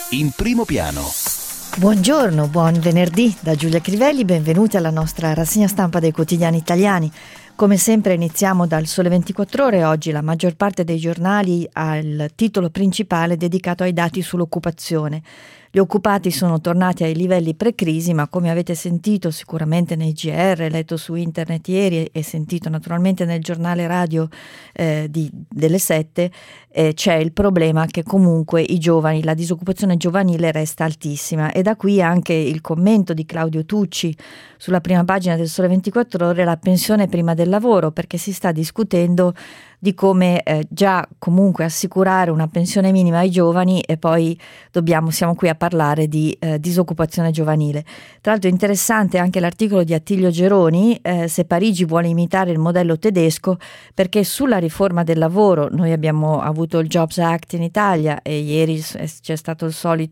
In primo piano. Buongiorno, buon venerdì da Giulia Crivelli, benvenuti alla nostra rassegna stampa dei quotidiani italiani. Come sempre iniziamo dal Sole 24 Ore. Oggi la maggior parte dei giornali ha il titolo principale dedicato ai dati sull'occupazione. Gli occupati sono tornati ai livelli pre-crisi, ma come avete sentito sicuramente nei GR, letto su internet ieri e sentito naturalmente nel giornale radio delle 7, c'è il problema che comunque i giovani, la disoccupazione giovanile resta altissima, e da qui anche il commento di Claudio Tucci sulla prima pagina del Sole 24 Ore, la pensione prima del lavoro, perché si sta discutendo di come già comunque assicurare una pensione minima ai giovani e poi siamo qui a parlare di disoccupazione giovanile. Tra l'altro interessante anche l'articolo di Attilio Geroni, se Parigi vuole imitare il modello tedesco, perché sulla riforma del lavoro noi abbiamo avuto il Jobs Act in Italia e ieri c'è stato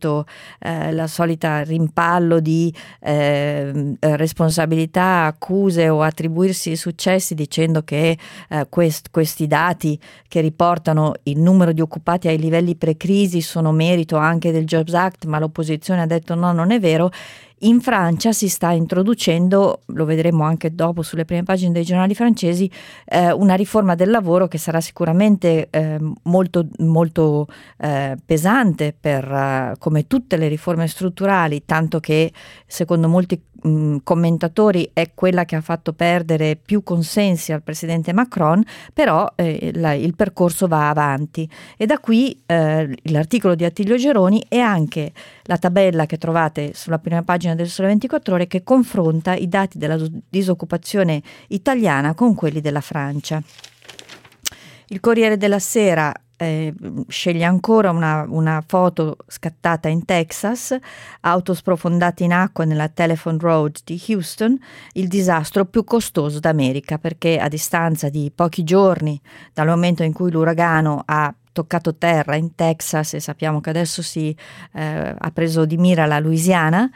la solita rimpallo di responsabilità, accuse o attribuirsi i successi dicendo che questi dati che riportano il numero di occupati ai livelli pre-crisi sono merito anche del Jobs Act, ma l'opposizione ha detto no, non è vero. In Francia si sta introducendo, lo vedremo anche dopo sulle prime pagine dei giornali francesi, una riforma del lavoro che sarà sicuramente molto, molto pesante come tutte le riforme strutturali, tanto che secondo molti commentatori è quella che ha fatto perdere più consensi al presidente Macron, però il percorso va avanti, e da qui l'articolo di Attilio Geroni e anche la tabella che trovate sulla prima pagina del Sole 24 Ore, che confronta i dati della disoccupazione italiana con quelli della Francia. Il Corriere della Sera sceglie ancora una foto scattata in Texas, auto sprofondate in acqua nella Telephone Road di Houston, il disastro più costoso d'America, perché a distanza di pochi giorni dal momento in cui l'uragano ha toccato terra in Texas, e sappiamo che adesso ha preso di mira la Louisiana,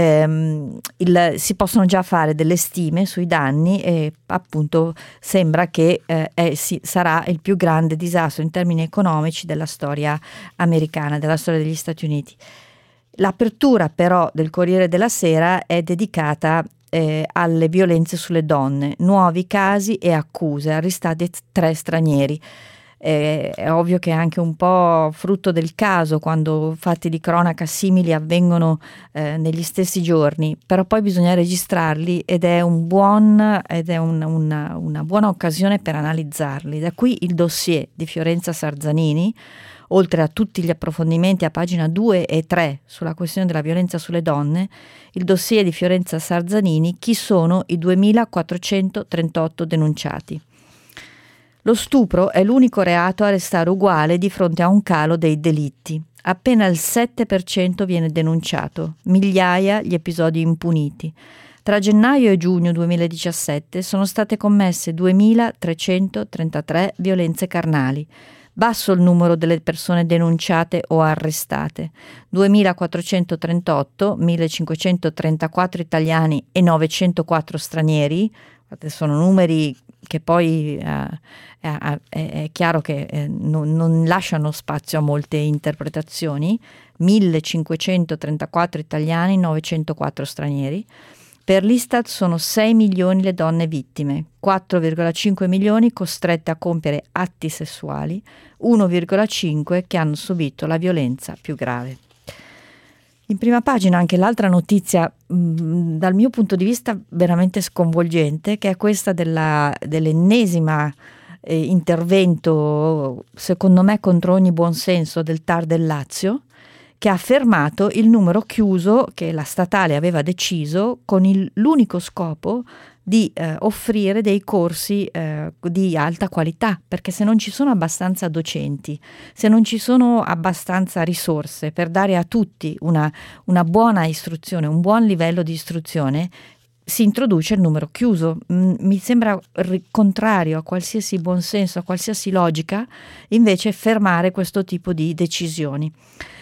si possono già fare delle stime sui danni, e appunto sembra che sarà il più grande disastro in termini economici della storia americana, della storia degli Stati Uniti. L'apertura però del Corriere della Sera è dedicata alle violenze sulle donne, nuovi casi e accuse, arrestati 3 stranieri. È ovvio che è anche un po' frutto del caso quando fatti di cronaca simili avvengono negli stessi giorni, però poi bisogna registrarli ed è una buona occasione per analizzarli. Da qui il dossier di Fiorenza Sarzanini, oltre a tutti gli approfondimenti a pagina 2 e 3 sulla questione della violenza sulle donne, il dossier di Fiorenza Sarzanini: chi sono i 2438 denunciati. Lo stupro è l'unico reato a restare uguale di fronte a un calo dei delitti. Appena il 7% viene denunciato, migliaia gli episodi impuniti. Tra gennaio e giugno 2017 sono state commesse 2.333 violenze carnali. Basso il numero delle persone denunciate o arrestate, 2.438, 1.534 italiani e 904 stranieri. Sono numeri che poi è chiaro che non lasciano spazio a molte interpretazioni. 1.534 italiani, 904 stranieri. Per l'Istat sono 6 milioni le donne vittime, 4,5 milioni costrette a compiere atti sessuali, 1,5 che hanno subito la violenza più grave. In prima pagina anche l'altra notizia, dal mio punto di vista veramente sconvolgente, che è questa dell'ennesima intervento, secondo me contro ogni buonsenso, del TAR del Lazio, che ha fermato il numero chiuso che la statale aveva deciso con l'unico scopo di offrire dei corsi di alta qualità, perché se non ci sono abbastanza docenti, se non ci sono abbastanza risorse per dare a tutti una buona istruzione, un buon livello di istruzione, si introduce il numero chiuso. Mi sembra contrario a qualsiasi buonsenso, a qualsiasi logica, invece fermare questo tipo di decisioni.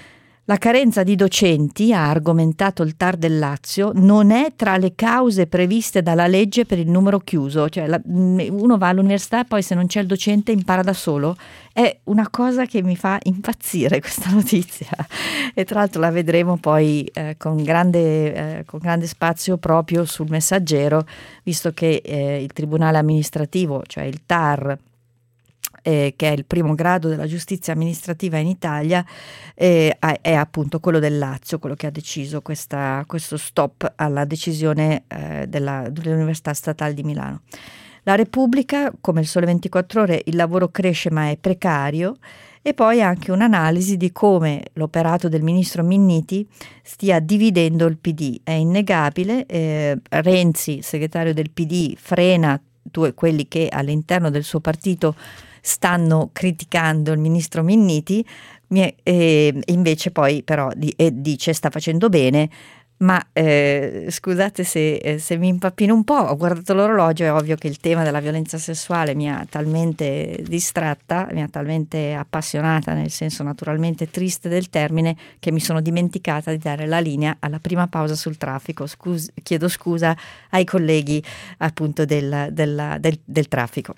La carenza di docenti, ha argomentato il TAR del Lazio, non è tra le cause previste dalla legge per il numero chiuso, cioè uno va all'università e poi se non c'è il docente impara da solo. È una cosa che mi fa impazzire questa notizia, e tra l'altro la vedremo poi con grande spazio proprio sul Messaggero, visto che il Tribunale amministrativo, cioè il TAR, che è il primo grado della giustizia amministrativa in Italia, è appunto quello del Lazio, quello che ha deciso questo stop alla decisione dell'Università Statale di Milano. La Repubblica, come il Sole 24 Ore, il lavoro cresce ma è precario, e poi anche un'analisi di come l'operato del ministro Minniti stia dividendo il PD. È innegabile, Renzi, segretario del PD, frena quelli che all'interno del suo partito stanno criticando il ministro Minniti, invece poi però dice sta facendo bene. Ma scusate se mi impappino un po', ho guardato l'orologio, è ovvio che il tema della violenza sessuale mi ha talmente distratta, mi ha talmente appassionata, nel senso naturalmente triste del termine, che mi sono dimenticata di dare la linea alla prima pausa sul traffico. Chiedo scusa ai colleghi appunto del traffico.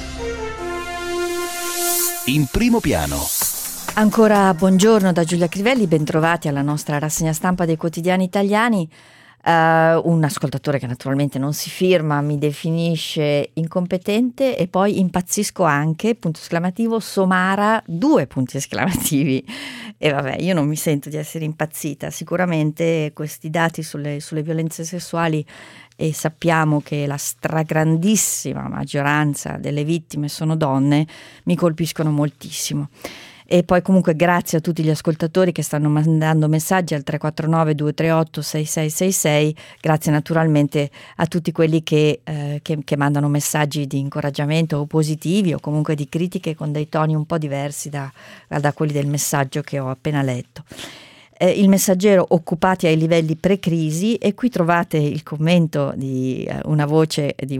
In primo piano. Ancora buongiorno da Giulia Crivelli, bentrovati alla nostra rassegna stampa dei quotidiani italiani. Un ascoltatore che naturalmente non si firma mi definisce incompetente, e poi impazzisco anche, punto esclamativo, Somara, 2 punti esclamativi. E vabbè, io non mi sento di essere impazzita, sicuramente questi dati sulle violenze sessuali, e sappiamo che la stragrandissima maggioranza delle vittime sono donne, mi colpiscono moltissimo. E poi comunque grazie a tutti gli ascoltatori che stanno mandando messaggi al 349 238 6666, grazie naturalmente a tutti quelli che mandano messaggi di incoraggiamento o positivi, o comunque di critiche con dei toni un po' diversi da quelli del messaggio che ho appena letto. Il Messaggero, occupati ai livelli pre-crisi, e qui trovate il commento di una voce di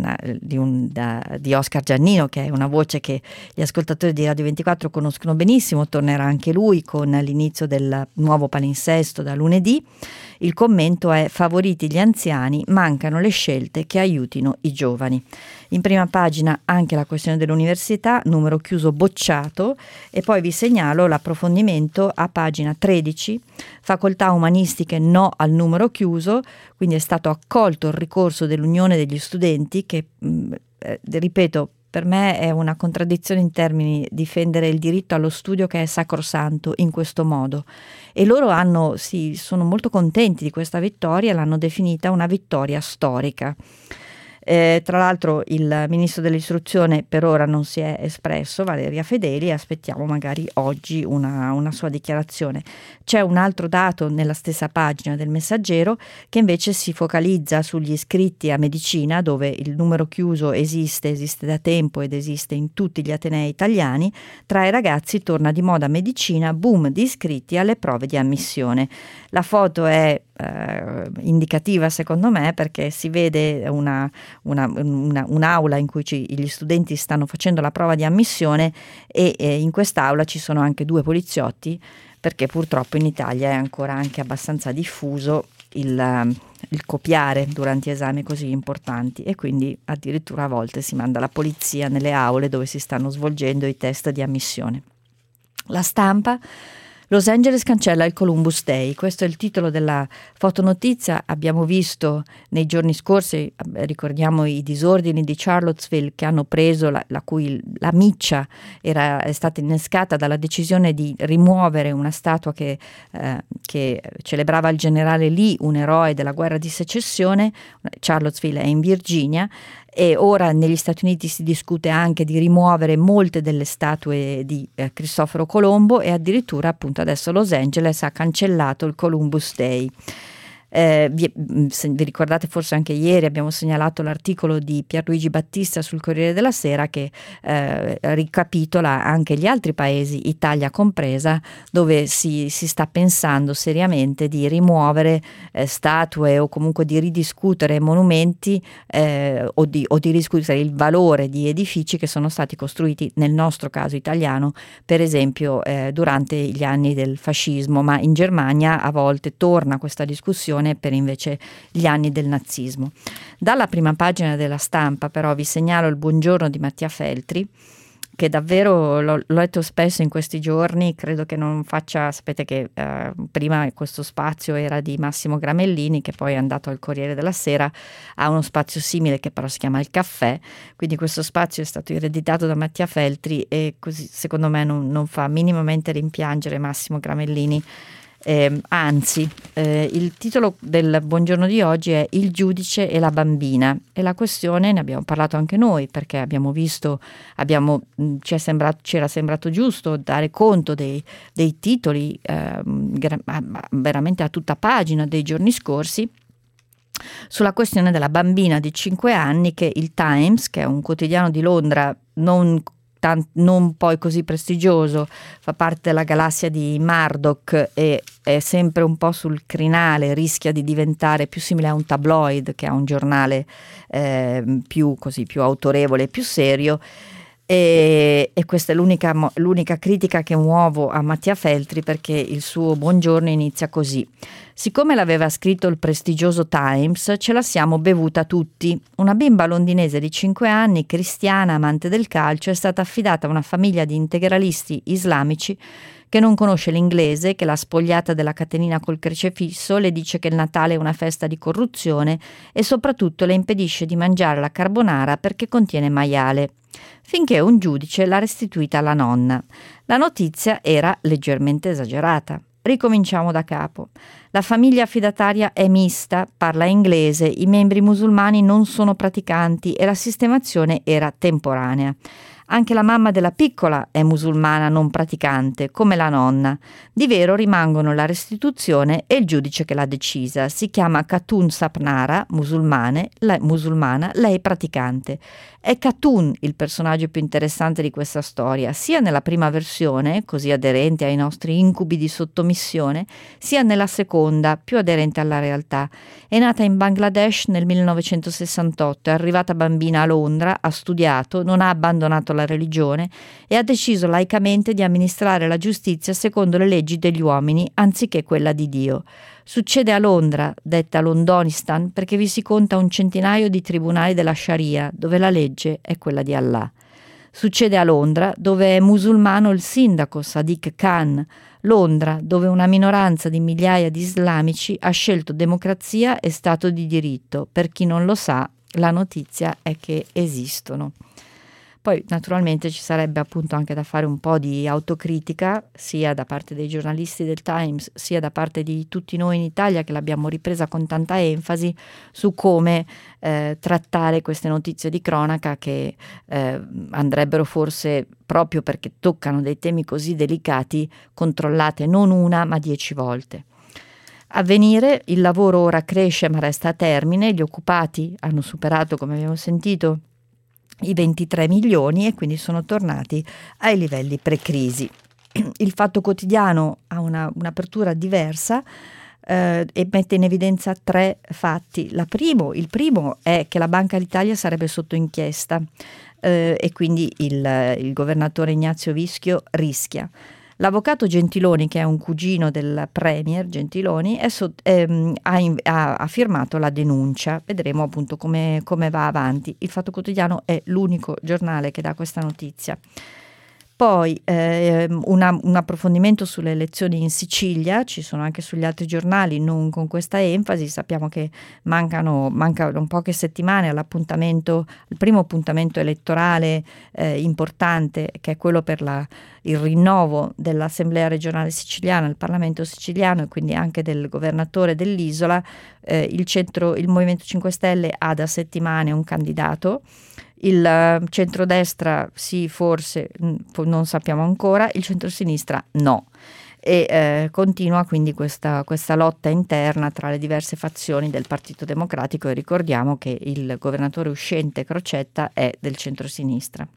Oscar Giannino, che è una voce che gli ascoltatori di Radio 24 conoscono benissimo, tornerà anche lui con l'inizio del nuovo palinsesto da lunedì. Il commento è: favoriti gli anziani, mancano le scelte che aiutino i giovani. In prima pagina anche la questione dell'università, numero chiuso bocciato, e poi vi segnalo l'approfondimento a pagina 13, facoltà umanistiche no al numero chiuso, quindi è stato accolto il ricorso dell'Unione degli Studenti che, ripeto, per me è una contraddizione in termini difendere il diritto allo studio, che è sacrosanto, in questo modo. E loro sono molto contenti di questa vittoria, l'hanno definita una vittoria storica. Tra l'altro il ministro dell'istruzione per ora non si è espresso, Valeria Fedeli, aspettiamo magari oggi una sua dichiarazione. C'è un altro dato nella stessa pagina del Messaggero che invece si focalizza sugli iscritti a medicina, dove il numero chiuso esiste da tempo ed esiste in tutti gli atenei italiani. Tra i ragazzi torna di moda medicina, boom di iscritti alle prove di ammissione. La foto è indicativa secondo me, perché si vede un'aula in cui gli studenti stanno facendo la prova di ammissione, e in quest'aula ci sono anche 2 poliziotti, perché purtroppo in Italia è ancora anche abbastanza diffuso il copiare durante esami così importanti, e quindi addirittura a volte si manda la polizia nelle aule dove si stanno svolgendo i test di ammissione. La Stampa: Los Angeles cancella il Columbus Day. Questo è il titolo della fotonotizia. Abbiamo visto nei giorni scorsi, ricordiamo i disordini di Charlottesville, che hanno preso la cui la miccia è stata innescata dalla decisione di rimuovere una statua che celebrava il generale Lee, un eroe della guerra di secessione. Charlottesville è in Virginia. E ora negli Stati Uniti si discute anche di rimuovere molte delle statue di Cristoforo Colombo, e addirittura appunto adesso Los Angeles ha cancellato il Columbus Day. Vi ricordate forse anche ieri abbiamo segnalato l'articolo di Pierluigi Battista sul Corriere della Sera che ricapitola anche gli altri paesi, Italia compresa, dove si sta pensando seriamente di rimuovere statue o comunque di ridiscutere monumenti o di discutere il valore di edifici che sono stati costruiti, nel nostro caso italiano, per esempio durante gli anni del fascismo, ma in Germania a volte torna questa discussione per invece gli anni del nazismo. Dalla prima pagina della Stampa però vi segnalo il buongiorno di Mattia Feltri, che davvero l'ho letto spesso in questi giorni, credo che non faccia, sapete che prima questo spazio era di Massimo Gramellini, che poi è andato al Corriere della Sera, ha uno spazio simile che però si chiama Il Caffè, quindi questo spazio è stato ereditato da Mattia Feltri e così secondo me non fa minimamente rimpiangere Massimo Gramellini. Anzi, il titolo del buongiorno di oggi è Il giudice e la bambina, e la questione ne abbiamo parlato anche noi perché abbiamo visto, ci era sembrato giusto dare conto dei titoli veramente a tutta pagina dei giorni scorsi sulla questione della bambina di 5 anni che il Times, che è un quotidiano di Londra non poi così prestigioso, fa parte della galassia di Murdoch e è sempre un po' sul crinale, rischia di diventare più simile a un tabloid che a un giornale più autorevole e più serio. E questa è l'unica critica che muovo a Mattia Feltri, perché il suo buongiorno inizia così: siccome l'aveva scritto il prestigioso Times, ce la siamo bevuta tutti. Una bimba londinese di 5 anni, cristiana, amante del calcio, è stata affidata a una famiglia di integralisti islamici che non conosce l'inglese, che l'ha spogliata della catenina col crocifisso, le dice che il Natale è una festa di corruzione e soprattutto le impedisce di mangiare la carbonara perché contiene maiale, finché un giudice l'ha restituita alla nonna. La notizia era leggermente esagerata. Ricominciamo da capo. La famiglia affidataria è mista, parla inglese, i membri musulmani non sono praticanti e la sistemazione era temporanea. Anche la mamma della piccola è musulmana non praticante, come la nonna. Di vero rimangono la restituzione e il giudice che l'ha decisa. Si chiama Khatun Sapnara, musulmana, lei praticante. È Khatun il personaggio più interessante di questa storia, sia nella prima versione, così aderente ai nostri incubi di sottomissione, sia nella seconda, più aderente alla realtà. È nata in Bangladesh nel 1968, è arrivata bambina a Londra, ha studiato, non ha abbandonato la religione e ha deciso laicamente di amministrare la giustizia secondo le leggi degli uomini anziché quella di Dio. Succede a Londra, detta Londonistan, perché vi si conta un centinaio di tribunali della Sharia, dove la legge è quella di Allah. Succede a Londra, dove è musulmano il sindaco Sadiq Khan. Londra, dove una minoranza di migliaia di islamici ha scelto democrazia e Stato di diritto. Per chi non lo sa, la notizia è che esistono. Poi naturalmente ci sarebbe appunto anche da fare un po' di autocritica, sia da parte dei giornalisti del Times, sia da parte di tutti noi in Italia che l'abbiamo ripresa con tanta enfasi, su come trattare queste notizie di cronaca che andrebbero forse, proprio perché toccano dei temi così delicati, controllate non una ma 10 volte. Avvenire, il lavoro ora cresce ma resta a termine, gli occupati hanno superato, come abbiamo sentito, i 23 milioni e quindi sono tornati ai livelli pre-crisi. Il Fatto Quotidiano ha un'apertura diversa e mette in evidenza 3 fatti. Il primo è che la Banca d'Italia sarebbe sotto inchiesta e quindi il governatore Ignazio Vischio rischia. L'avvocato Gentiloni, che è un cugino del premier Gentiloni, ha firmato la denuncia. Vedremo appunto come va avanti. Il Fatto Quotidiano è l'unico giornale che dà questa notizia. Poi un approfondimento sulle elezioni in Sicilia, ci sono anche sugli altri giornali, non con questa enfasi. Sappiamo che mancano poche settimane al primo appuntamento elettorale importante, che è quello per il rinnovo dell'Assemblea regionale siciliana, il Parlamento siciliano e quindi anche del governatore dell'isola. Il Movimento 5 Stelle ha da settimane un candidato. Il centrodestra sì, forse, non sappiamo ancora, il centrosinistra no. e continua quindi questa lotta interna tra le diverse fazioni del Partito Democratico, e ricordiamo che il governatore uscente Crocetta è del centrosinistra.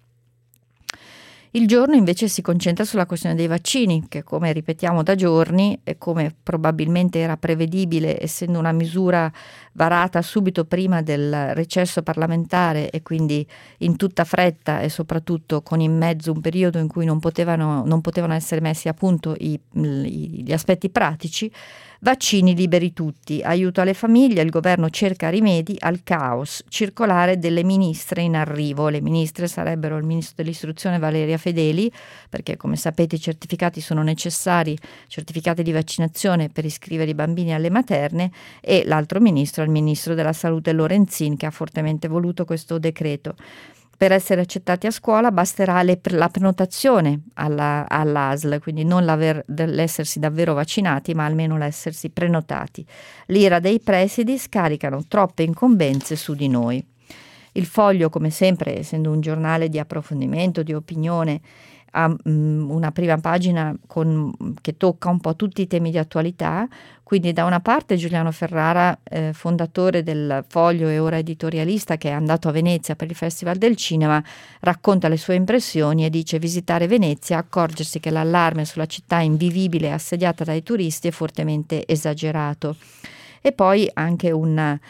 Il giorno invece si concentra sulla questione dei vaccini, che come ripetiamo da giorni e come probabilmente era prevedibile, essendo una misura varata subito prima del recesso parlamentare e quindi in tutta fretta e soprattutto con in mezzo un periodo in cui non potevano essere messi a punto gli aspetti pratici. Vaccini liberi tutti, aiuto alle famiglie, il governo cerca rimedi al caos, circolare delle ministre in arrivo. Le ministre sarebbero il ministro dell'istruzione Valeria Fedeli, perché come sapete i certificati sono necessari, certificati di vaccinazione per iscrivere i bambini alle materne, e l'altro ministro è il ministro della salute Lorenzin, che ha fortemente voluto questo decreto. Per essere accettati a scuola basterà la prenotazione all'ASL, quindi non l'essersi davvero vaccinati, ma almeno l'essersi prenotati. L'ira dei presidi scaricano troppe incombenze su di noi. Il Foglio, come sempre, essendo un giornale di approfondimento, di opinione, ha una prima pagina che tocca un po' tutti i temi di attualità. Quindi da una parte Giuliano Ferrara, fondatore del Foglio e ora editorialista, che è andato a Venezia per il Festival del Cinema, racconta le sue impressioni e dice: visitare Venezia, accorgersi che l'allarme sulla città invivibile e assediata dai turisti è fortemente esagerato. E poi anche un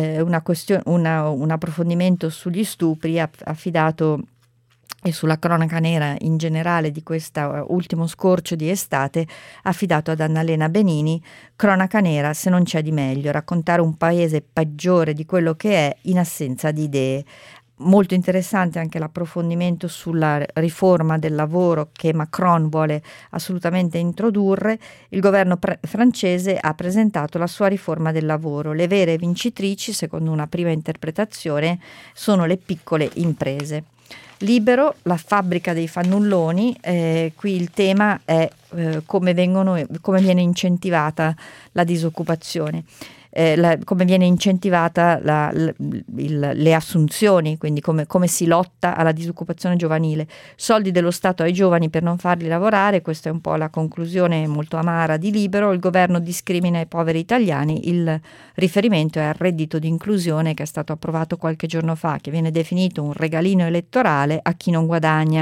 approfondimento sugli stupri affidato e sulla cronaca nera in generale di questo ultimo scorcio di estate, affidato ad Annalena Benini. Cronaca nera se non c'è di meglio, raccontare un paese peggiore di quello che è in assenza di idee. Molto interessante anche l'approfondimento sulla riforma del lavoro che Macron vuole assolutamente introdurre. Il governo francese ha presentato la sua riforma del lavoro. Le vere vincitrici, secondo una prima interpretazione, sono le piccole imprese. Libero, la fabbrica dei fannulloni. Qui il tema è come viene incentivata la disoccupazione. Come viene incentivata le assunzioni, quindi come si lotta alla disoccupazione giovanile. Soldi dello Stato ai giovani per non farli lavorare, questa è un po' la conclusione molto amara di Libero. Il governo discrimina i poveri italiani, il riferimento è al reddito di inclusione che è stato approvato qualche giorno fa, che viene definito un regalino elettorale a chi non guadagna.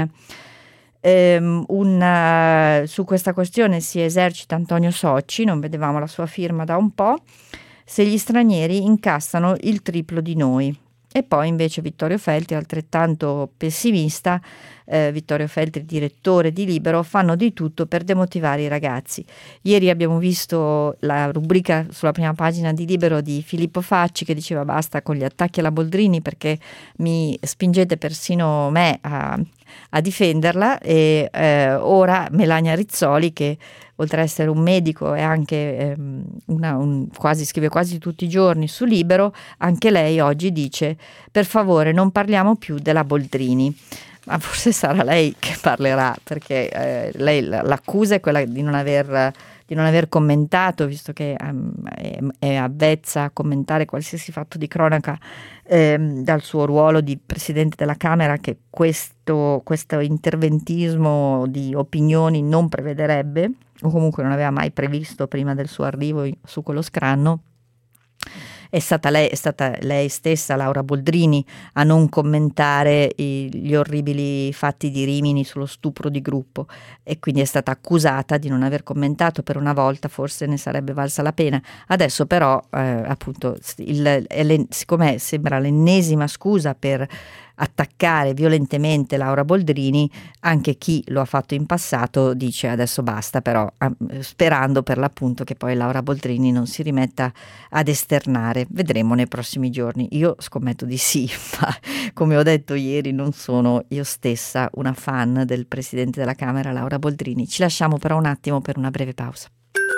Su questa questione si esercita Antonio Socci, non vedevamo la sua firma da un po'. Se gli stranieri incassano il triplo di noi. E poi invece Vittorio Feltri, altrettanto pessimista, Vittorio Feltri, direttore di Libero, fanno di tutto per demotivare i ragazzi. Ieri abbiamo visto la rubrica sulla prima pagina di Libero di Filippo Facci, che diceva basta con gli attacchi alla Boldrini perché mi spingete persino me a difenderla, e ora Melania Rizzoli, che oltre ad essere un medico è anche scrive quasi tutti i giorni su Libero, anche lei oggi dice: per favore non parliamo più della Boldrini. Ma forse sarà lei che parlerà, perché lei l'accusa è quella di non aver commentato, visto che è avvezza a commentare qualsiasi fatto di cronaca dal suo ruolo di Presidente della Camera, che questo interventismo di opinioni non prevederebbe, o comunque non aveva mai previsto prima del suo arrivo su quello scranno. È stata lei stessa, Laura Boldrini, a non commentare gli orribili fatti di Rimini sullo stupro di gruppo, e quindi è stata accusata di non aver commentato. Per una volta forse ne sarebbe valsa la pena. Adesso però appunto siccome sembra l'ennesima scusa per attaccare violentemente Laura Boldrini, anche chi lo ha fatto in passato dice adesso basta, però sperando per l'appunto che poi Laura Boldrini non si rimetta ad esternare. Vedremo nei prossimi giorni. Io scommetto di sì, ma come ho detto ieri non sono io stessa una fan del Presidente della Camera Laura Boldrini. Ci lasciamo però un attimo per una breve pausa.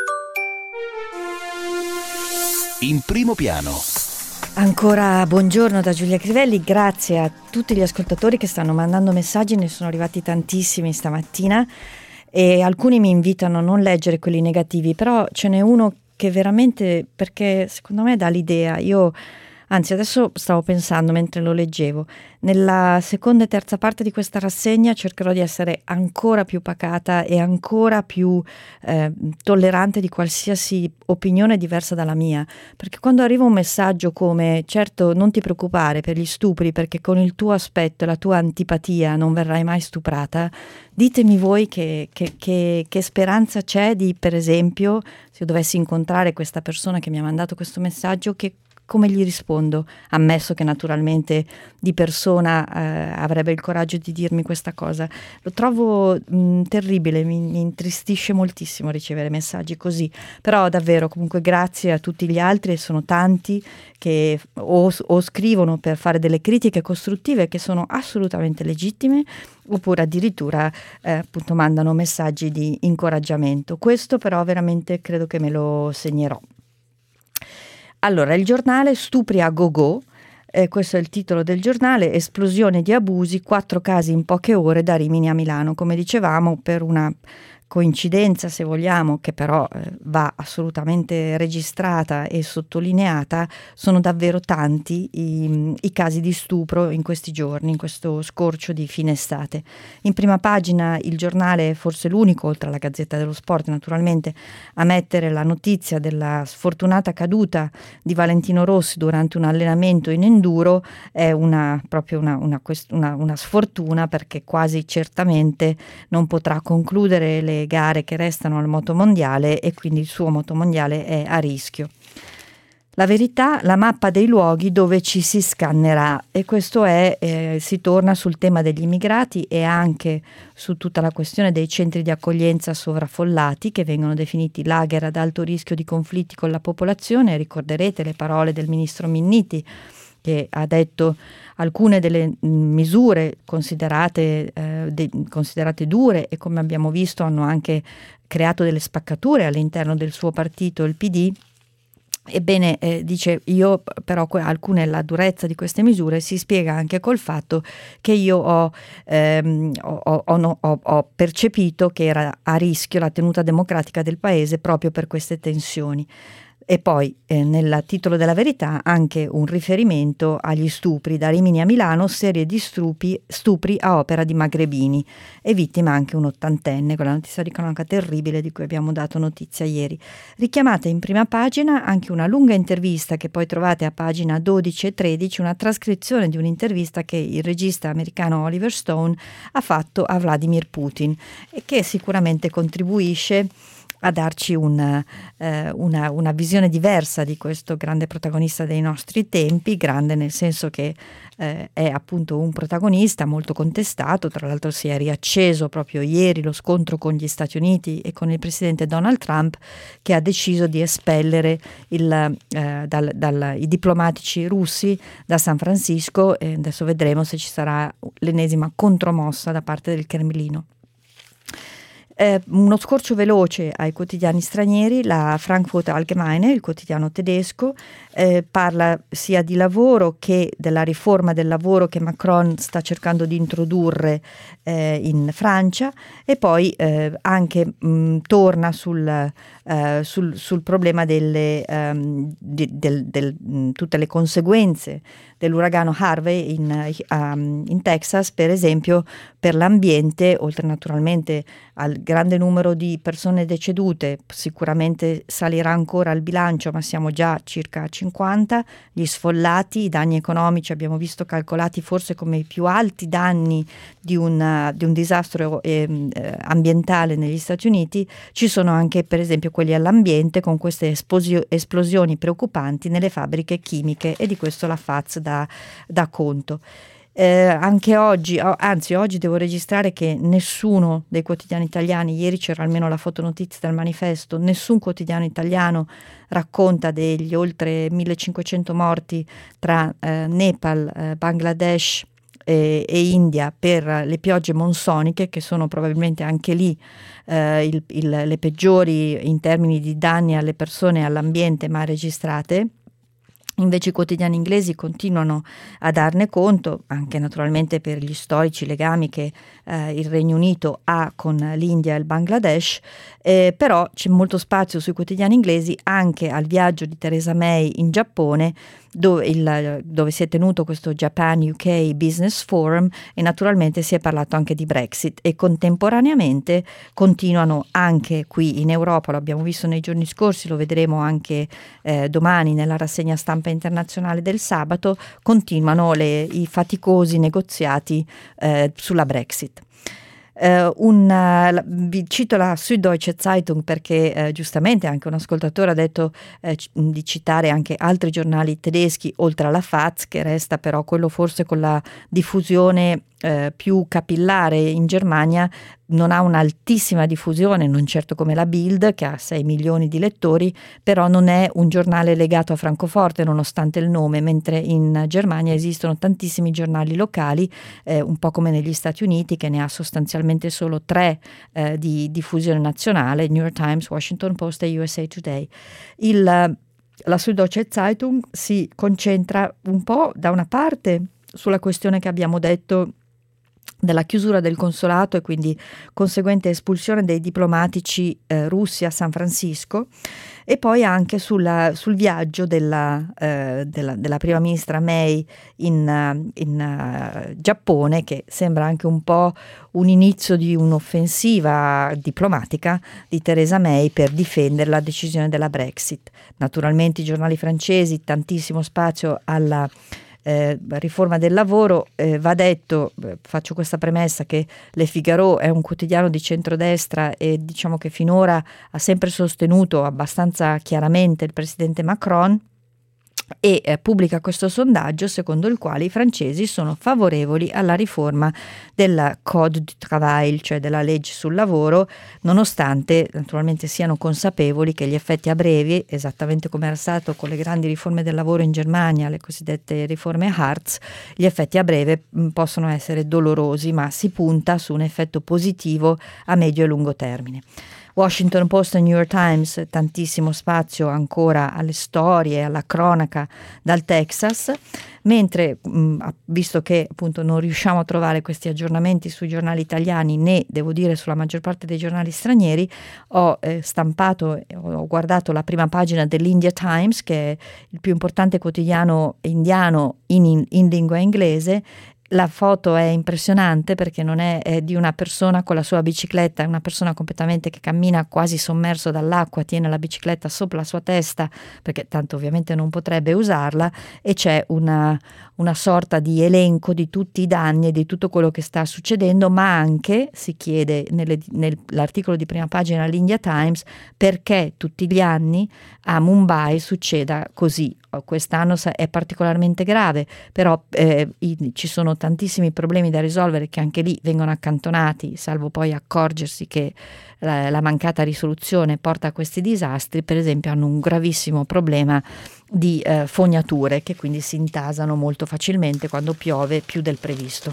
In primo piano. Ancora buongiorno da Giulia Crivelli, grazie a tutti gli ascoltatori che stanno mandando messaggi, ne sono arrivati tantissimi stamattina e alcuni mi invitano a non leggere quelli negativi, però ce n'è uno che veramente, perché secondo me dà l'idea. Io Anzi, adesso stavo pensando mentre lo leggevo, nella seconda e terza parte di questa rassegna cercherò di essere ancora più pacata e ancora più tollerante di qualsiasi opinione diversa dalla mia, perché quando arriva un messaggio come certo non ti preoccupare per gli stupri perché con il tuo aspetto e la tua antipatia non verrai mai stuprata, ditemi voi che speranza c'è di, per esempio, se io dovessi incontrare questa persona che mi ha mandato questo messaggio, come gli rispondo, ammesso che naturalmente di persona avrebbe il coraggio di dirmi questa cosa. Lo trovo terribile, mi intristisce moltissimo ricevere messaggi così, però davvero comunque grazie a tutti gli altri, e sono tanti che o scrivono per fare delle critiche costruttive che sono assolutamente legittime, oppure addirittura appunto mandano messaggi di incoraggiamento. Questo però veramente credo che me lo segnerò. Allora, il giornale Stupri a go-go, questo è il titolo del giornale, esplosione di abusi, 4 casi in poche ore da Rimini a Milano. Come dicevamo, per una coincidenza, se vogliamo, che però va assolutamente registrata e sottolineata, sono davvero tanti i casi di stupro in questi giorni, in questo scorcio di fine estate. In prima pagina il giornale, forse l'unico, oltre alla Gazzetta dello Sport naturalmente, a mettere la notizia della sfortunata caduta di Valentino Rossi durante un allenamento in enduro. È proprio una sfortuna, perché quasi certamente non potrà concludere le gare che restano al motomondiale e quindi il suo motomondiale è a rischio. La Verità, la mappa dei luoghi dove ci si scannerà, e questo si torna sul tema degli immigrati e anche su tutta la questione dei centri di accoglienza sovraffollati, che vengono definiti lager ad alto rischio di conflitti con la popolazione. Ricorderete le parole del ministro Minniti, che ha detto alcune delle misure considerate dure, e come abbiamo visto hanno anche creato delle spaccature all'interno del suo partito, il PD. Ebbene, dice, io però la durezza di queste misure si spiega anche col fatto che io ho percepito che era a rischio la tenuta democratica del paese proprio per queste tensioni. E poi nel titolo della Verità anche un riferimento agli stupri da Rimini a Milano, serie di stupri a opera di magrebini, e vittima anche un 80enne, quella notizia di cronaca terribile di cui abbiamo dato notizia ieri. Richiamata in prima pagina anche una lunga intervista che poi trovate a pagina 12 e 13, una trascrizione di un'intervista che il regista americano Oliver Stone ha fatto a Vladimir Putin, e che sicuramente contribuisce a darci una visione diversa di questo grande protagonista dei nostri tempi, grande nel senso che è appunto un protagonista molto contestato. Tra l'altro si è riacceso proprio ieri lo scontro con gli Stati Uniti e con il presidente Donald Trump, che ha deciso di espellere i diplomatici russi da San Francisco, e adesso vedremo se ci sarà l'ennesima contromossa da parte del Cremlino. Uno scorcio veloce ai quotidiani stranieri. La Frankfurter Allgemeine, il quotidiano tedesco, parla sia di lavoro che della riforma del lavoro che Macron sta cercando di introdurre in Francia, e poi anche torna sul problema tutte le conseguenze dell'uragano Harvey in Texas, per esempio per l'ambiente, oltre naturalmente al grande numero di persone decedute. Sicuramente salirà ancora il bilancio, ma siamo già circa 50, gli sfollati, i danni economici abbiamo visto calcolati forse come i più alti danni di un disastro ambientale negli Stati Uniti. Ci sono anche per esempio quelli all'ambiente, con queste esplosioni preoccupanti nelle fabbriche chimiche, e di questo la FAZ dà conto. Anche oggi, anzi oggi devo registrare che nessuno dei quotidiani italiani, ieri c'era almeno la fotonotizia del Manifesto, nessun quotidiano italiano racconta degli oltre 1500 morti tra Nepal, Bangladesh e India per le piogge monsoniche, che sono probabilmente anche lì le peggiori in termini di danni alle persone e all'ambiente mai registrate. Invece i quotidiani inglesi continuano a darne conto, anche naturalmente per gli storici legami che il Regno Unito ha con l'India e il Bangladesh, però c'è molto spazio sui quotidiani inglesi anche al viaggio di Theresa May in Giappone, dove si è tenuto questo Japan UK Business Forum, e naturalmente si è parlato anche di Brexit, e contemporaneamente continuano anche qui in Europa, lo abbiamo visto nei giorni scorsi, lo vedremo anche domani nella rassegna stampa internazionale del sabato, continuano i faticosi negoziati sulla Brexit. Vi cito la Süddeutsche Zeitung perché giustamente anche un ascoltatore ha detto di citare anche altri giornali tedeschi oltre alla FAZ, che resta però quello forse con la diffusione più capillare in Germania. Non ha un'altissima diffusione, non certo come la Bild che ha 6 milioni di lettori, però non è un giornale legato a Francoforte nonostante il nome, mentre in Germania esistono tantissimi giornali locali, un po' come negli Stati Uniti, che ne ha sostanzialmente solo 3 di diffusione nazionale: New York Times, Washington Post e USA Today. La Süddeutsche Zeitung si concentra un po' da una parte sulla questione che abbiamo detto della chiusura del consolato e quindi conseguente espulsione dei diplomatici russi a San Francisco, e poi anche sul viaggio della prima ministra May in Giappone, che sembra anche un po' un inizio di un'offensiva diplomatica di Theresa May per difendere la decisione della Brexit. Naturalmente i giornali francesi, tantissimo spazio alla riforma del lavoro. Va detto, faccio questa premessa, che Le Figaro è un quotidiano di centrodestra e diciamo che finora ha sempre sostenuto abbastanza chiaramente il presidente Macron, e pubblica questo sondaggio secondo il quale i francesi sono favorevoli alla riforma del Code du Travail, cioè della legge sul lavoro, nonostante naturalmente siano consapevoli che gli effetti a breve, esattamente come era stato con le grandi riforme del lavoro in Germania, le cosiddette riforme Hartz, gli effetti a breve possono essere dolorosi, ma si punta su un effetto positivo a medio e lungo termine. Washington Post e New York Times, tantissimo spazio ancora alle storie, alla cronaca dal Texas, mentre visto che appunto non riusciamo a trovare questi aggiornamenti sui giornali italiani, né devo dire sulla maggior parte dei giornali stranieri, ho guardato la prima pagina dell'India Times, che è il più importante quotidiano indiano in lingua inglese. La foto è impressionante perché non è di una persona con la sua bicicletta, è una persona completamente che cammina quasi sommerso dall'acqua, tiene la bicicletta sopra la sua testa perché tanto ovviamente non potrebbe usarla, e c'è una sorta di elenco di tutti i danni e di tutto quello che sta succedendo, ma anche si chiede nell'articolo di prima pagina all'India Times perché tutti gli anni a Mumbai succeda così. Quest'anno è particolarmente grave, però ci sono tantissimi problemi da risolvere che anche lì vengono accantonati, salvo poi accorgersi che la mancata risoluzione porta a questi disastri. Per esempio hanno un gravissimo problema di fognature che quindi si intasano molto facilmente quando piove più del previsto.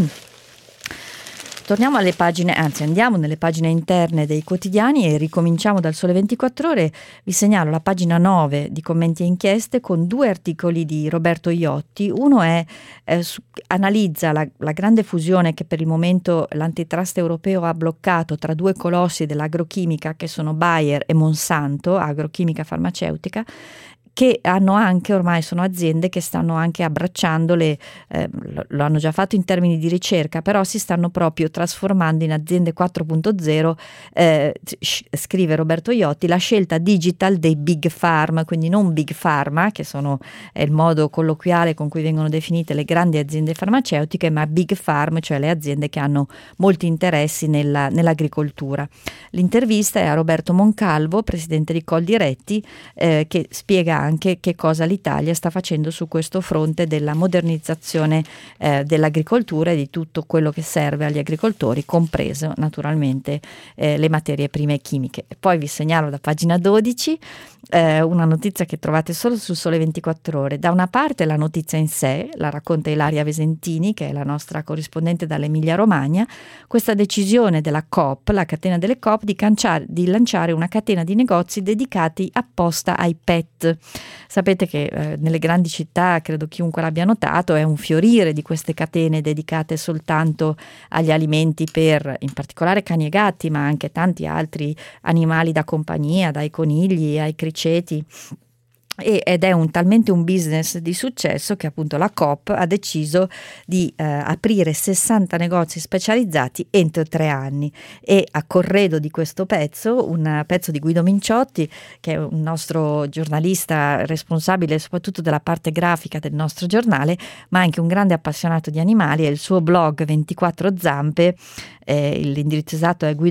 Torniamo alle pagine, anzi andiamo nelle pagine interne dei quotidiani e ricominciamo dal Sole 24 Ore. Vi segnalo la pagina 9 di Commenti e Inchieste con 2 articoli di Roberto Iotti. Uno analizza la grande fusione che per il momento l'antitrust europeo ha bloccato tra 2 colossi dell'agrochimica che sono Bayer e Monsanto, agrochimica farmaceutica, che hanno anche, ormai sono aziende che stanno anche abbracciando lo hanno già fatto in termini di ricerca, però si stanno proprio trasformando in aziende 4.0, scrive Roberto Iotti, la scelta digital dei big farm, quindi non big pharma, che è il modo colloquiale con cui vengono definite le grandi aziende farmaceutiche, ma big farm, cioè le aziende che hanno molti interessi nell'agricoltura. L'intervista è a Roberto Moncalvo, presidente di Coldiretti, che spiega anche che cosa l'Italia sta facendo su questo fronte della modernizzazione dell'agricoltura e di tutto quello che serve agli agricoltori, compreso naturalmente le materie prime chimiche. E poi vi segnalo da pagina 12 una notizia che trovate solo sul Sole 24 Ore. Da una parte la notizia in sé, la racconta Ilaria Vesentini, che è la nostra corrispondente dall'Emilia Romagna, questa decisione della Coop, la catena delle Coop, di lanciare una catena di negozi dedicati apposta ai pet. Sapete che nelle grandi città, credo chiunque l'abbia notato, è un fiorire di queste catene dedicate soltanto agli alimenti per, in particolare, cani e gatti, ma anche tanti altri animali da compagnia, dai conigli ai criceti. Ed è talmente un business di successo che appunto la Coop ha deciso di aprire 60 negozi specializzati entro 3 anni, e a corredo di questo pezzo, un pezzo di Guido Minciotti, che è un nostro giornalista responsabile soprattutto della parte grafica del nostro giornale, ma anche un grande appassionato di animali, e il suo blog 24 Zampe, l'indirizzo esatto è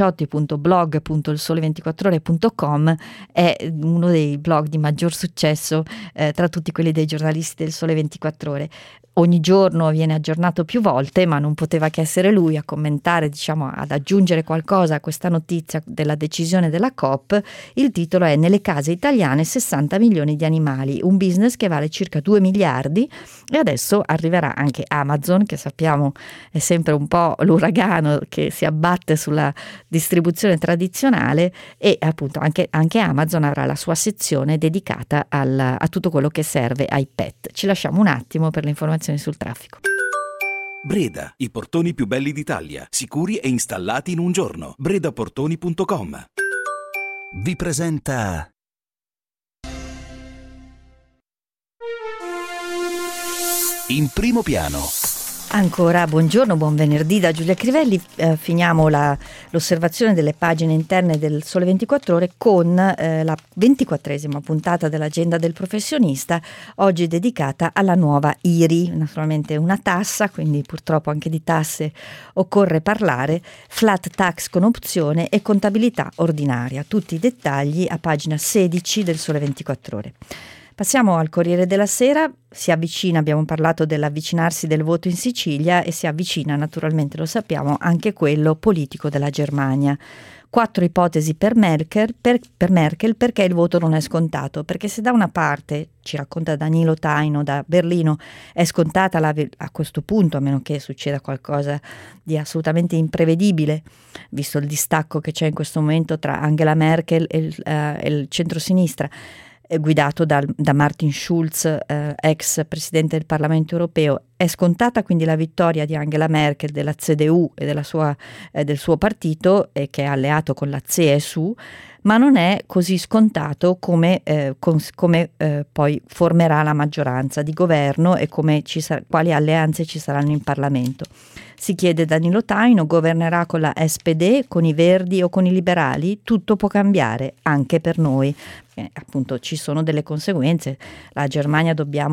guidominciotti.blog.ilsole24ore.com, è uno dei blog di maggior successo tra tutti quelli dei giornalisti del Sole 24 Ore. Ogni giorno viene aggiornato più volte, ma non poteva che essere lui a commentare, diciamo, ad aggiungere qualcosa a questa notizia della decisione della Coop. Il titolo è: nelle case italiane 60 milioni di animali, un business che vale circa 2 miliardi, e adesso arriverà anche Amazon, che sappiamo è sempre un po' l'uragano che si abbatte sulla distribuzione tradizionale, e appunto anche Amazon avrà la sua sezione dedicata a tutto quello che serve ai pet. Ci lasciamo un attimo per le informazioni sul traffico. Breda, i portoni più belli d'Italia, sicuri e installati in un giorno. bredaportoni.com vi presenta In primo piano. Ancora buongiorno, buon venerdì da Giulia Crivelli. Finiamo l'osservazione delle pagine interne del Sole 24 Ore con la 24esima puntata dell'agenda del professionista, oggi dedicata alla nuova IRI, naturalmente una tassa, quindi purtroppo anche di tasse occorre parlare, flat tax con opzione e contabilità ordinaria. Tutti i dettagli a pagina 16 del Sole 24 Ore. Passiamo al Corriere della Sera. Si avvicina, abbiamo parlato dell'avvicinarsi del voto in Sicilia, e si avvicina, naturalmente lo sappiamo, anche quello politico della Germania. 4 ipotesi per Merkel perché il voto non è scontato, perché se da una parte, ci racconta Danilo Taino da Berlino, è scontata a questo punto, a meno che succeda qualcosa di assolutamente imprevedibile, visto il distacco che c'è in questo momento tra Angela Merkel e il centrosinistra, guidato da Martin Schulz, ex presidente del Parlamento europeo. È scontata quindi la vittoria di Angela Merkel, della CDU e del suo partito, che è alleato con la CSU, ma non è così scontato come poi formerà la maggioranza di governo e quali alleanze ci saranno in Parlamento. Si chiede Danilo Taino: governerà con la SPD, con i Verdi o con i liberali? Tutto può cambiare, anche per noi. Appunto ci sono delle conseguenze. Con la Germania,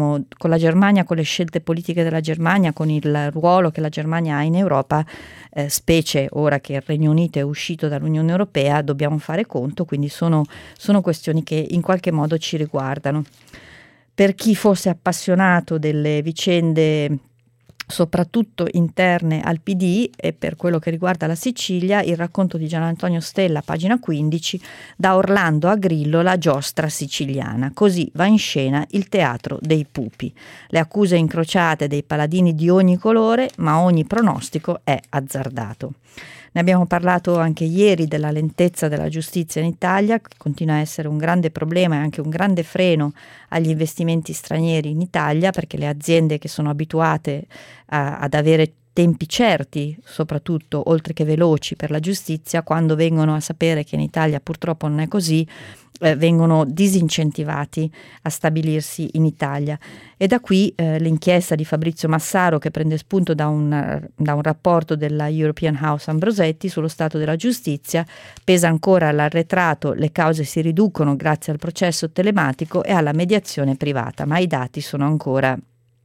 con le scelte politiche della Germania, con il ruolo che la Germania ha in Europa, specie ora che il Regno Unito è uscito dall'Unione Europea, dobbiamo fare conto, quindi sono questioni che in qualche modo ci riguardano. Per chi fosse appassionato delle vicende soprattutto interne al PD, e per quello che riguarda la Sicilia, il racconto di Gian Antonio Stella, pagina 15, da Orlando a Grillo, la giostra siciliana. Così va in scena il teatro dei pupi. Le accuse incrociate dei paladini di ogni colore, ma ogni pronostico è azzardato. Ne abbiamo parlato anche ieri della lentezza della giustizia in Italia, che continua a essere un grande problema e anche un grande freno agli investimenti stranieri in Italia, perché le aziende che sono abituate ad avere tempi certi, soprattutto oltre che veloci per la giustizia, quando vengono a sapere che in Italia purtroppo non è così, vengono disincentivati a stabilirsi in Italia. E da qui l'inchiesta di Fabrizio Massaro, che prende spunto da un rapporto della European House Ambrosetti sullo stato della giustizia. Pesa ancora all'arretrato, le cause si riducono grazie al processo telematico e alla mediazione privata, ma i dati sono ancora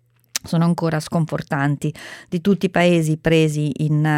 sconfortanti. Di tutti i paesi presi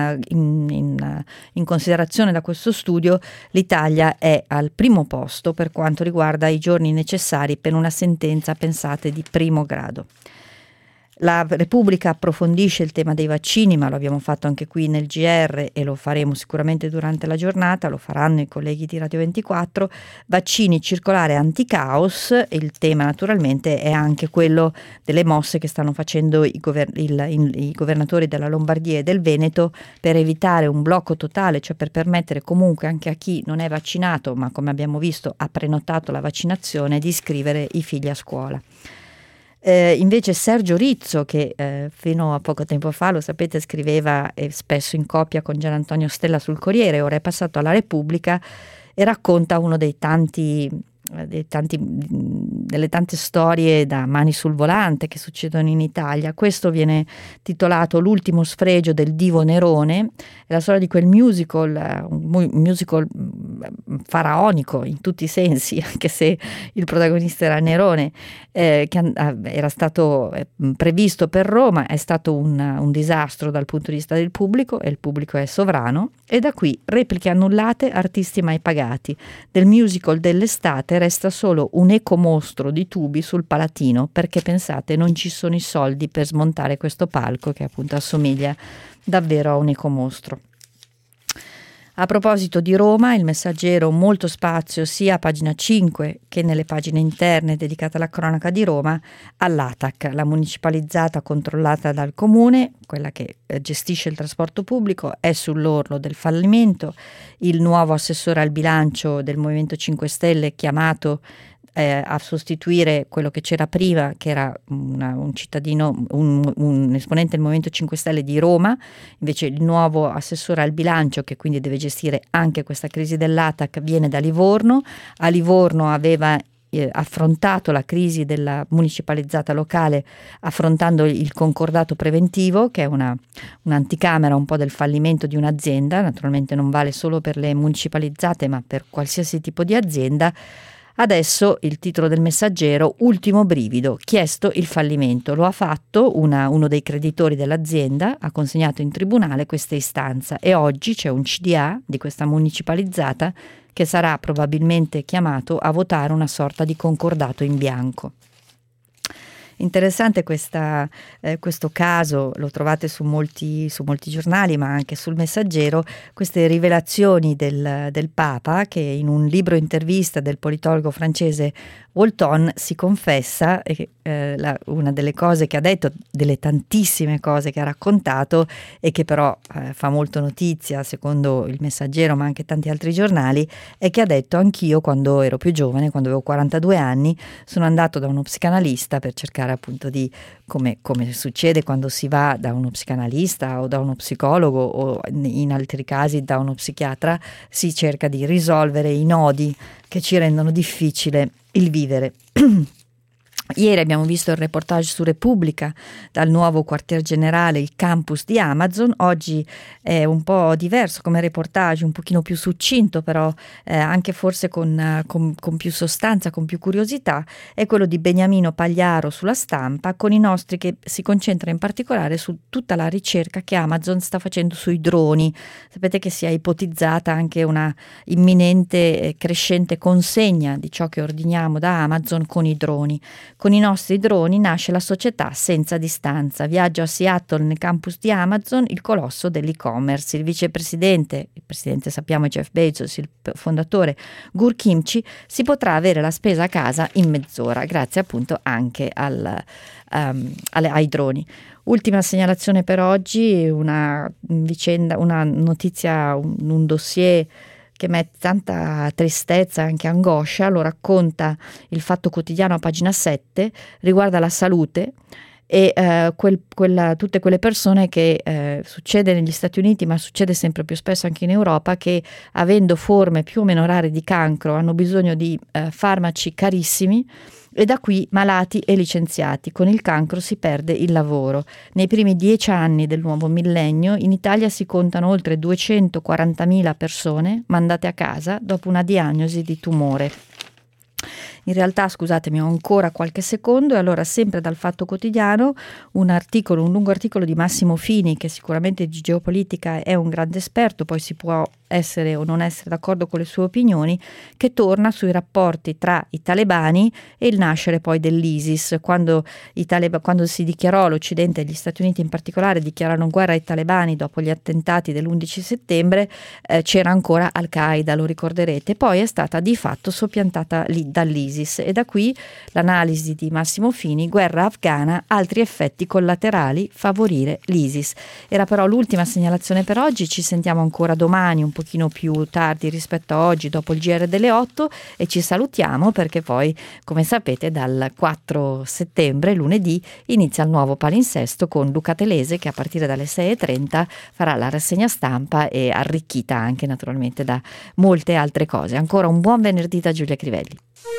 in considerazione da questo studio, l'Italia è al primo posto per quanto riguarda i giorni necessari per una sentenza, pensate, di primo grado. La Repubblica approfondisce il tema dei vaccini, ma lo abbiamo fatto anche qui nel GR e lo faremo sicuramente durante la giornata, lo faranno i colleghi di Radio 24. Vaccini, circolare anticaos, il tema naturalmente è anche quello delle mosse che stanno facendo i governatori della Lombardia e del Veneto per evitare un blocco totale, cioè per permettere comunque anche a chi non è vaccinato, ma come abbiamo visto ha prenotato la vaccinazione, di iscrivere i figli a scuola. Invece Sergio Rizzo, che fino a poco tempo fa, lo sapete, scriveva spesso in coppia con Gian Antonio Stella sul Corriere, ora è passato alla Repubblica e racconta uno delle tante storie da mani sul volante che succedono in Italia. Questo viene titolato L'ultimo sfregio del divo Nerone, è la storia di quel musical, un musical faraonico in tutti i sensi, anche se il protagonista era Nerone, che era stato previsto per Roma, è stato un disastro dal punto di vista del pubblico, e il pubblico è sovrano, e da qui repliche annullate, artisti mai pagati. Del musical dell'estate resta solo un ecomostro di tubi sul Palatino, perché pensate non ci sono i soldi per smontare questo palco che appunto assomiglia davvero a un ecomostro. A proposito di Roma, il Messaggero molto spazio sia a pagina 5 che nelle pagine interne dedicate alla cronaca di Roma all'ATAC, la municipalizzata controllata dal comune, quella che gestisce il trasporto pubblico, è sull'orlo del fallimento. Il nuovo assessore al bilancio del Movimento 5 Stelle chiamato a sostituire quello che c'era prima, che era un cittadino, un esponente del Movimento 5 Stelle di Roma, invece il nuovo assessore al bilancio, che quindi deve gestire anche questa crisi dell'ATAC, viene da Livorno. A Livorno aveva affrontato la crisi della municipalizzata locale affrontando il concordato preventivo, che è un'anticamera un po' del fallimento di un'azienda, naturalmente non vale solo per le municipalizzate ma per qualsiasi tipo di azienda. Adesso il titolo del Messaggero: ultimo brivido, chiesto il fallimento. Lo ha fatto uno dei creditori dell'azienda, ha consegnato in tribunale questa istanza e oggi c'è un CDA di questa municipalizzata che sarà probabilmente chiamato a votare una sorta di concordato in bianco. Interessante questo caso, lo trovate su molti giornali ma anche sul Messaggero, queste rivelazioni del Papa, che in un libro intervista del politologo francese Walton si confessa, una delle cose che ha detto, delle tantissime cose che ha raccontato e che però fa molto notizia secondo il Messaggero ma anche tanti altri giornali, è che ha detto: anch'io quando ero più giovane, quando avevo 42 anni, sono andato da uno psicanalista per cercare appunto di, come succede quando si va da uno psicanalista o da uno psicologo o in altri casi da uno psichiatra, si cerca di risolvere i nodi che ci rendono difficile il vivere. Ieri abbiamo visto il reportage su Repubblica dal nuovo quartier generale, il campus di Amazon. Oggi è un po' diverso come reportage, un pochino più succinto, però anche forse con più sostanza, con più curiosità. È quello di Beniamino Pagliaro sulla Stampa, con i nostri, che si concentra in particolare su tutta la ricerca che Amazon sta facendo sui droni. Sapete che si è ipotizzata anche una imminente crescente consegna di ciò che ordiniamo da Amazon con i droni. Con i nostri droni nasce la società senza distanza. Viaggio a Seattle nel campus di Amazon, il colosso dell'e-commerce. Il vicepresidente, il presidente sappiamo è Jeff Bezos, il fondatore Gur Kimchi, si potrà avere la spesa a casa in mezz'ora, grazie appunto anche ai droni. Ultima segnalazione per oggi, una vicenda, una notizia, un dossier che mette tanta tristezza e anche angoscia. Lo racconta il Fatto Quotidiano a pagina 7, riguarda la salute e tutte quelle persone che succede negli Stati Uniti, ma succede sempre più spesso anche in Europa, che avendo forme più o meno rare di cancro hanno bisogno di farmaci carissimi, e da qui malati e licenziati. Con il cancro si perde il lavoro. Nei primi 10 anni del nuovo millennio in Italia si contano oltre 240.000 persone mandate a casa dopo una diagnosi di tumore. In realtà, scusatemi, ho ancora qualche secondo, e allora sempre dal Fatto Quotidiano un lungo articolo di Massimo Fini, che sicuramente di geopolitica è un grande esperto, poi si può essere o non essere d'accordo con le sue opinioni, che torna sui rapporti tra i talebani e il nascere poi dell'ISIS. Quando si dichiarò, l'Occidente e gli Stati Uniti in particolare dichiararono guerra ai talebani dopo gli attentati dell'11 settembre, c'era ancora Al-Qaeda, lo ricorderete, poi è stata di fatto soppiantata dall'ISIS, e da qui l'analisi di Massimo Fini: guerra afghana, altri effetti collaterali, favorire l'ISIS. Era però l'ultima segnalazione per oggi, ci sentiamo ancora domani un pochino più tardi rispetto a oggi dopo il GR delle 8 e ci salutiamo perché poi, come sapete, dal 4 settembre, lunedì, inizia il nuovo palinsesto con Luca Telese, che a partire dalle 6:30 farà la rassegna stampa, e arricchita anche naturalmente da molte altre cose. Ancora un buon venerdì da Giulia Crivelli.